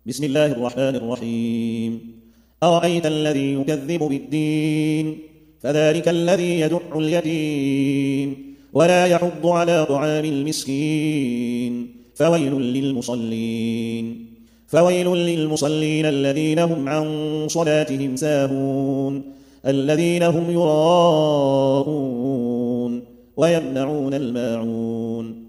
بسم الله الرحمن الرحيم أرأيت الذي يكذب بالدين فذلك الذي يدع اليتيم ولا يحض على طعام المسكين فويل للمصلين الذين هم عن صلاتهم ساهون الذين هم يراءون ويمنعون الماعون